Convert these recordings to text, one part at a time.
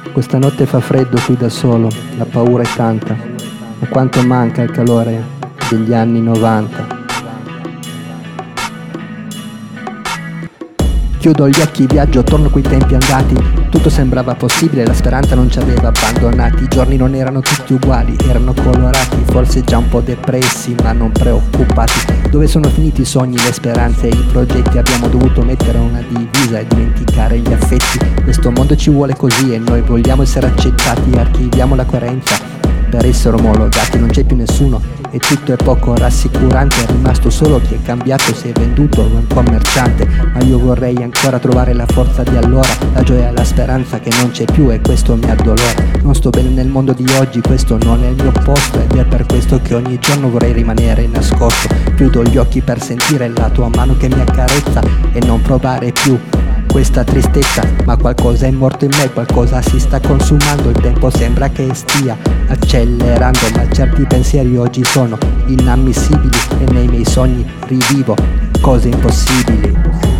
Questa notte fa freddo qui da solo, la paura è tanta, ma quanto manca il calore degli anni 90. Chiudo gli occhi, viaggio attorno a quei tempi andati. Tutto sembrava possibile, la speranza non ci aveva abbandonati. I giorni non erano tutti uguali, erano colorati, forse già un po' depressi, ma non preoccupati. Dove sono finiti i sogni, le speranze e i progetti? Abbiamo dovuto mettere una divisa e dimenticare gli affetti. Questo mondo ci vuole così e noi vogliamo essere accettati. Archiviamo la coerenza per essere omologati. Non c'è più nessuno e tutto è poco rassicurante. È rimasto solo chi è cambiato, si è venduto un commerciante. Ma io vorrei ancora trovare la forza di allora, la gioia e la speranza che non c'è più, e questo mi addolora. Non sto bene nel mondo di oggi, questo non è il mio posto, ed è per questo che ogni giorno vorrei rimanere nascosto. Chiudo gli occhi per sentire la tua mano che mi accarezza e non provare più questa tristezza, ma qualcosa è morto in me, qualcosa si sta consumando. Il tempo sembra che stia accelerando, ma certi pensieri oggi sono inammissibili e nei miei sogni rivivo cose impossibili.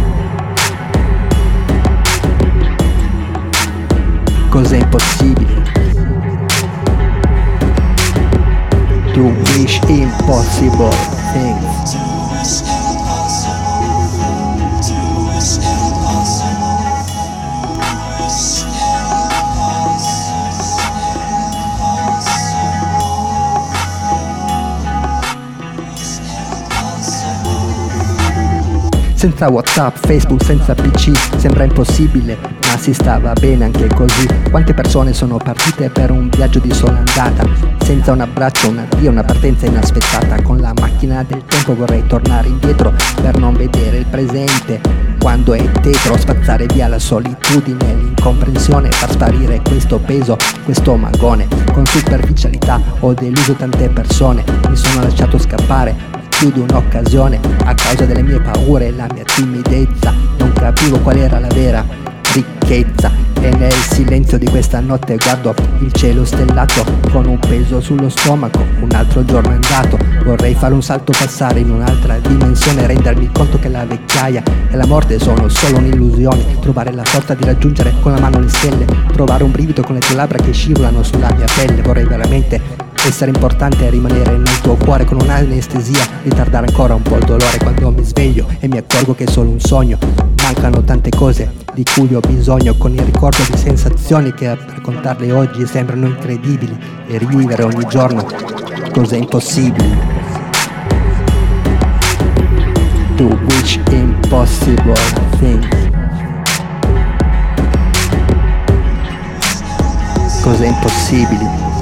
Cose impossibili. To wish impossible things. Senza WhatsApp, Facebook, senza PC, sembra impossibile, ma si stava bene anche così. Quante persone sono partite per un viaggio di sola andata, senza un abbraccio, un addio, una partenza inaspettata. Con la macchina del tempo vorrei tornare indietro per non vedere il presente quando è tetro, spazzare via la solitudine, l'incomprensione, far sparire questo peso, questo magone. Con superficialità ho deluso tante persone, mi sono lasciato scappare più di un'occasione a causa delle mie paure e la mia timidezza. Non capivo qual era la vera ricchezza, e nel silenzio di questa notte guardo il cielo stellato con un peso sullo stomaco. Un altro giorno è andato, vorrei fare un salto, passare in un'altra dimensione, rendermi conto che la vecchiaia e la morte sono solo un'illusione, trovare la forza di raggiungere con la mano le stelle, provare un brivido con le tue labbra che scivolano sulla mia pelle. Vorrei veramente essere importante e rimanere nel tuo cuore con un'anestesia, ritardare ancora un po' il dolore quando mi sveglio e mi accorgo che è solo un sogno. Mancano tante cose di cui ho bisogno, con il ricordo di sensazioni che a raccontarle oggi sembrano incredibili, e rivivere ogni giorno cose impossibili. To wish impossible things. Cose impossibili.